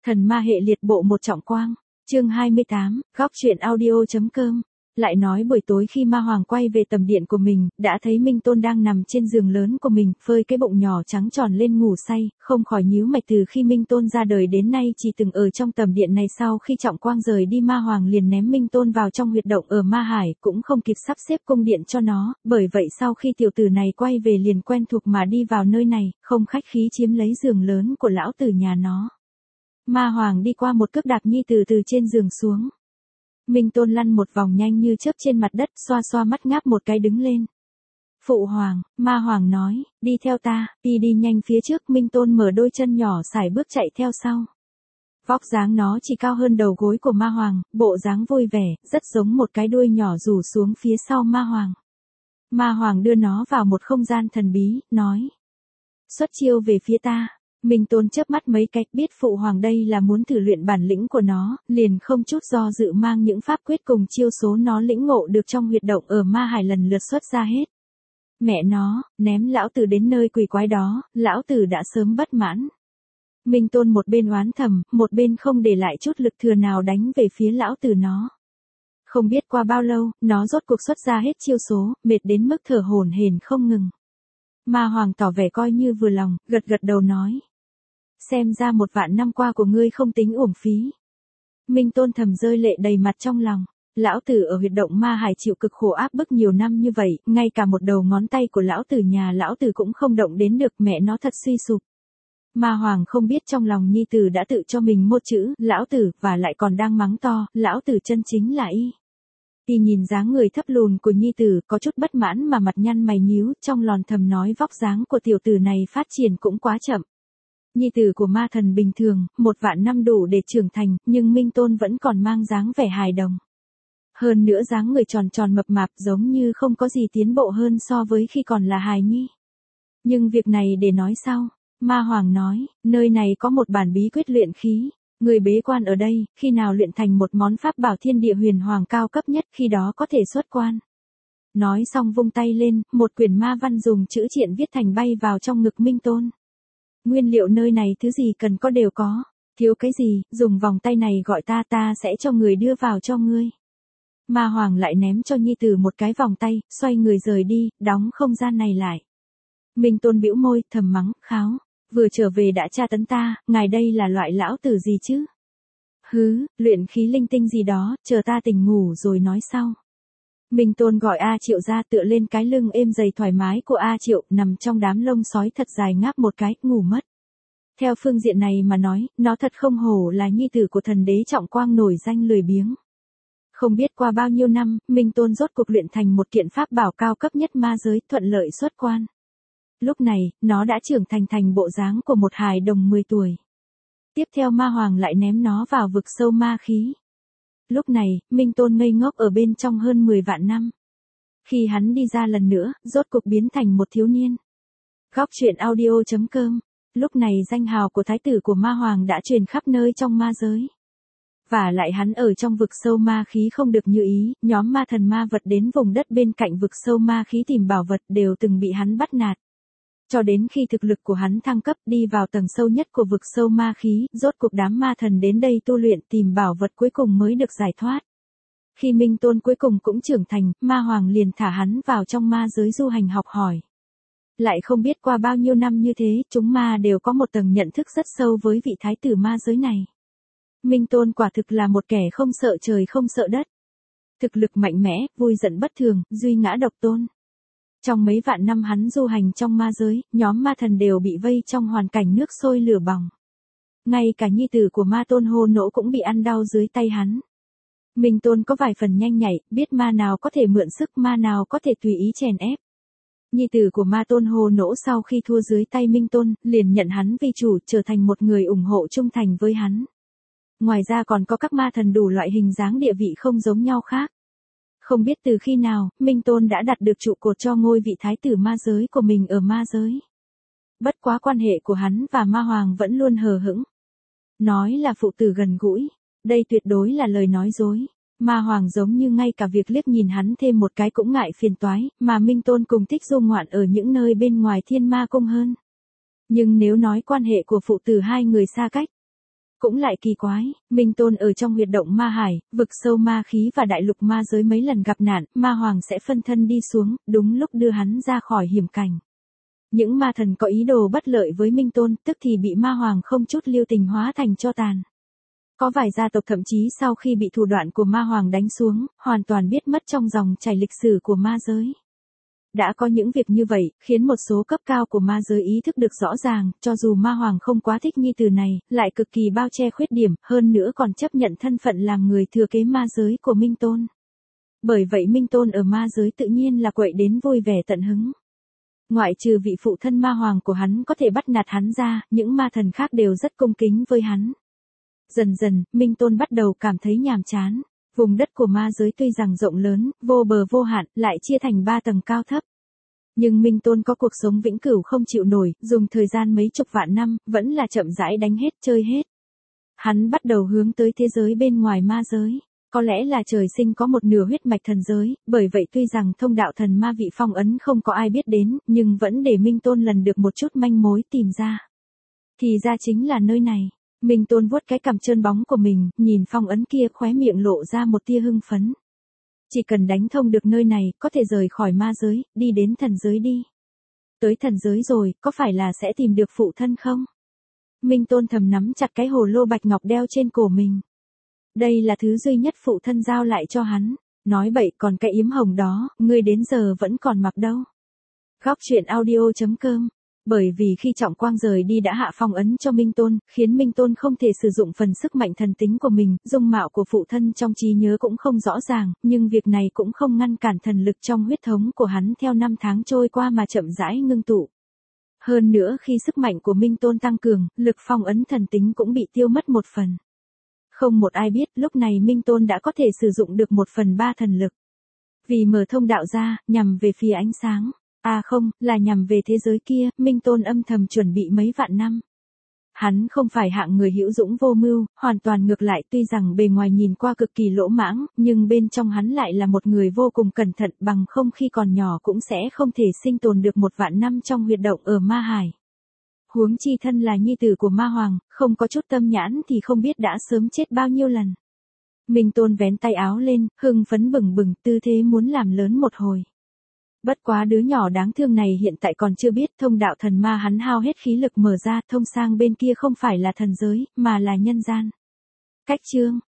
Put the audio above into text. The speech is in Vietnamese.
Thần ma hệ liệt bộ một trọng quang. Chương 28, góc truyện audio.com. Lại nói buổi tối khi Ma Hoàng quay về tầm điện của mình, đã thấy Minh Tôn đang nằm trên giường lớn của mình, phơi cái bụng nhỏ trắng tròn lên ngủ say, không khỏi nhíu mày. Từ khi Minh Tôn ra đời đến nay chỉ từng ở trong tầm điện này, sau khi trọng quang rời đi Ma Hoàng liền ném Minh Tôn vào trong huyệt động ở Ma Hải, cũng không kịp sắp xếp cung điện cho nó, bởi vậy sau khi tiểu tử này quay về liền quen thuộc mà đi vào nơi này, không khách khí chiếm lấy giường lớn của lão tử nhà nó. Ma Hoàng đi qua một cước đạp nhi từ trên giường xuống. Minh Tôn lăn một vòng nhanh như chớp trên mặt đất, xoa xoa mắt ngáp một cái đứng lên. Phụ Hoàng, Ma Hoàng nói, đi theo ta, đi nhanh phía trước. Minh Tôn mở đôi chân nhỏ sải bước chạy theo sau. Vóc dáng nó chỉ cao hơn đầu gối của Ma Hoàng, bộ dáng vui vẻ, rất giống một cái đuôi nhỏ rủ xuống phía sau Ma Hoàng. Ma Hoàng đưa nó vào một không gian thần bí, nói. Xuất chiêu về phía ta. Minh Tôn chớp mắt mấy cái, biết Phụ Hoàng đây là muốn thử luyện bản lĩnh của nó, liền không chút do dự mang những pháp quyết cùng chiêu số nó lĩnh ngộ được trong huyệt động ở Ma Hải lần lượt xuất ra hết. Mẹ nó, ném lão tử đến nơi quỷ quái đó, lão tử đã sớm bất mãn. Minh Tôn một bên oán thầm, một bên không để lại chút lực thừa nào đánh về phía lão tử nó. Không biết qua bao lâu, nó rốt cuộc xuất ra hết chiêu số, mệt đến mức thở hổn hển không ngừng. Ma Hoàng tỏ vẻ coi như vừa lòng, gật đầu nói. Xem ra 1.000 năm qua của ngươi không tính uổng phí. Minh Tôn thầm rơi lệ đầy mặt trong lòng. Lão tử ở huyệt động Ma Hải chịu cực khổ áp bức nhiều năm như vậy, ngay cả một đầu ngón tay của lão tử nhà lão tử cũng không động đến được, mẹ nó thật suy sụp. Ma Hoàng không biết trong lòng nhi tử đã tự cho mình một chữ, lão tử, và lại còn đang mắng to, lão tử chân chính là y. Y nhìn dáng người thấp lùn của nhi tử, có chút bất mãn mà mặt nhăn mày nhíu, trong lòn thầm nói vóc dáng của tiểu tử này phát triển cũng quá chậm. Nhi tử của ma thần bình thường, 1.000 năm đủ để trưởng thành, nhưng Minh Tôn vẫn còn mang dáng vẻ hài đồng. Hơn nữa dáng người tròn tròn mập mạp giống như không có gì tiến bộ hơn so với khi còn là hài nhi. Nhưng việc này để nói sau. Ma Hoàng nói, nơi này có một bản bí quyết luyện khí. Người bế quan ở đây, khi nào luyện thành một món pháp bảo thiên địa huyền hoàng cao cấp nhất, khi đó có thể xuất quan. Nói xong vung tay lên, một quyển ma văn dùng chữ triện viết thành bay vào trong ngực Minh Tôn. Nguyên liệu nơi này thứ gì cần có đều có. Thiếu cái gì, dùng vòng tay này gọi ta sẽ cho người đưa vào cho ngươi. Ma Hoàng lại ném cho nhi tử một cái vòng tay, xoay người rời đi, đóng không gian này lại. Minh Tôn bĩu môi, thầm mắng, kháo. Vừa trở về đã tra tấn ta, ngài đây là loại lão tử gì chứ? Hứ, luyện khí linh tinh gì đó, chờ ta tỉnh ngủ rồi nói sau. Minh Tôn gọi A Triệu ra, tựa lên cái lưng êm dày thoải mái của A Triệu, nằm trong đám lông sói thật dài ngáp một cái, ngủ mất. Theo phương diện này mà nói, nó thật không hổ là nhi tử của thần đế trọng quang nổi danh lười biếng. Không biết qua bao nhiêu năm, Minh Tôn rốt cuộc luyện thành một kiện pháp bảo cao cấp nhất ma giới, thuận lợi xuất quan. Lúc này, nó đã trưởng thành bộ dáng của một hài đồng 10 tuổi. Tiếp theo Ma Hoàng lại ném nó vào vực sâu ma khí. Lúc này, Minh Tôn ngây ngốc ở bên trong hơn 10.000 năm. Khi hắn đi ra lần nữa, rốt cuộc biến thành một thiếu niên. Góc truyện audio.com. Lúc này danh hào của thái tử của Ma Hoàng đã truyền khắp nơi trong ma giới. Và lại hắn ở trong vực sâu ma khí không được như ý, nhóm ma thần ma vật đến vùng đất bên cạnh vực sâu ma khí tìm bảo vật đều từng bị hắn bắt nạt. Cho đến khi thực lực của hắn thăng cấp đi vào tầng sâu nhất của vực sâu ma khí, rốt cuộc đám ma thần đến đây tu luyện tìm bảo vật cuối cùng mới được giải thoát. Khi Minh Tôn cuối cùng cũng trưởng thành, Ma Hoàng liền thả hắn vào trong ma giới du hành học hỏi. Lại không biết qua bao nhiêu năm như thế, chúng ma đều có một tầng nhận thức rất sâu với vị thái tử ma giới này. Minh Tôn quả thực là một kẻ không sợ trời không sợ đất. Thực lực mạnh mẽ, vui giận bất thường, duy ngã độc tôn. Trong mấy vạn năm hắn du hành trong ma giới, nhóm ma thần đều bị vây trong hoàn cảnh nước sôi lửa bỏng. Ngay cả nhi tử của Ma Tôn Hô Nỗ cũng bị ăn đau dưới tay hắn. Minh Tôn có vài phần nhanh nhạy, biết ma nào có thể mượn sức, ma nào có thể tùy ý chèn ép. Nhi tử của Ma Tôn Hô Nỗ sau khi thua dưới tay Minh Tôn, liền nhận hắn vi chủ, trở thành một người ủng hộ trung thành với hắn. Ngoài ra còn có các ma thần đủ loại hình dáng địa vị không giống nhau khác. Không biết từ khi nào, Minh Tôn đã đặt được trụ cột cho ngôi vị thái tử ma giới của mình ở ma giới. Bất quá quan hệ của hắn và Ma Hoàng vẫn luôn hờ hững. Nói là phụ tử gần gũi, đây tuyệt đối là lời nói dối. Ma Hoàng giống như ngay cả việc liếc nhìn hắn thêm một cái cũng ngại phiền toái, mà Minh Tôn cùng thích du ngoạn ở những nơi bên ngoài Thiên Ma Cung hơn. Nhưng nếu nói quan hệ của phụ tử hai người xa cách, Cũng lại kỳ quái, Minh Tôn ở trong huyệt động ma hải, vực sâu ma khí và đại lục ma giới mấy lần gặp nạn, ma hoàng sẽ phân thân đi xuống, đúng lúc đưa hắn ra khỏi hiểm cảnh. Những ma thần có ý đồ bất lợi với Minh Tôn, tức thì bị ma hoàng không chút lưu tình hóa thành tro tàn. Có vài gia tộc thậm chí sau khi bị thủ đoạn của ma hoàng đánh xuống, hoàn toàn biết mất trong dòng chảy lịch sử của ma giới. Đã có những việc như vậy, khiến một số cấp cao của ma giới ý thức được rõ ràng, cho dù ma hoàng không quá thích nhi tử này, lại cực kỳ bao che khuyết điểm, hơn nữa còn chấp nhận thân phận làm người thừa kế ma giới của Minh Tôn. Bởi vậy Minh Tôn ở ma giới tự nhiên là quậy đến vui vẻ tận hứng. Ngoại trừ vị phụ thân ma hoàng của hắn có thể bắt nạt hắn ra, những ma thần khác đều rất cung kính với hắn. Dần dần, Minh Tôn bắt đầu cảm thấy nhàm chán. Vùng đất của ma giới tuy rằng rộng lớn, vô bờ vô hạn, lại chia thành 3 tầng cao thấp. Nhưng Minh Tôn có cuộc sống vĩnh cửu không chịu nổi, dùng thời gian mấy chục vạn năm, vẫn là chậm rãi đánh hết chơi hết. Hắn bắt đầu hướng tới thế giới bên ngoài ma giới. Có lẽ là trời sinh có một nửa huyết mạch thần giới, bởi vậy tuy rằng thông đạo thần ma vị phong ấn không có ai biết đến, nhưng vẫn để Minh Tôn lần được một chút manh mối tìm ra. Thì ra chính là nơi này. Minh Tôn vuốt cái cằm trơn bóng của mình, nhìn phong ấn kia khóe miệng lộ ra một tia hưng phấn. Chỉ cần đánh thông được nơi này, có thể rời khỏi ma giới, đi đến thần giới đi. Tới thần giới rồi, có phải là sẽ tìm được phụ thân không? Minh Tôn thầm nắm chặt cái hồ lô bạch ngọc đeo trên cổ mình. Đây là thứ duy nhất phụ thân giao lại cho hắn. Nói bậy, còn cái yếm hồng đó, ngươi đến giờ vẫn còn mặc đâu. Góc truyện audio.com. Bởi vì khi Trọng Quang rời đi đã hạ phong ấn cho Minh Tôn, khiến Minh Tôn không thể sử dụng phần sức mạnh thần tính của mình, dung mạo của phụ thân trong trí nhớ cũng không rõ ràng, nhưng việc này cũng không ngăn cản thần lực trong huyết thống của hắn theo năm tháng trôi qua mà chậm rãi ngưng tụ. Hơn nữa khi sức mạnh của Minh Tôn tăng cường, lực phong ấn thần tính cũng bị tiêu mất một phần. Không một ai biết, lúc này Minh Tôn đã có thể sử dụng được 1/3 thần lực. Vì mở thông đạo ra, nhằm về phía ánh sáng. À không, là nhằm về thế giới kia, Minh Tôn âm thầm chuẩn bị mấy vạn năm. Hắn không phải hạng người hữu dũng vô mưu, hoàn toàn ngược lại, tuy rằng bề ngoài nhìn qua cực kỳ lỗ mãng, nhưng bên trong hắn lại là một người vô cùng cẩn thận, bằng không khi còn nhỏ cũng sẽ không thể sinh tồn được 1 vạn năm trong huyệt động ở Ma Hải. Huống chi thân là nhi tử của Ma Hoàng, không có chút tâm nhãn thì không biết đã sớm chết bao nhiêu lần. Minh Tôn vén tay áo lên, hưng phấn bừng bừng, tư thế muốn làm lớn một hồi. Bất quá đứa nhỏ đáng thương này hiện tại còn chưa biết thông đạo thần ma hắn hao hết khí lực mở ra, thông sang bên kia không phải là thần giới, mà là nhân gian. Cách chương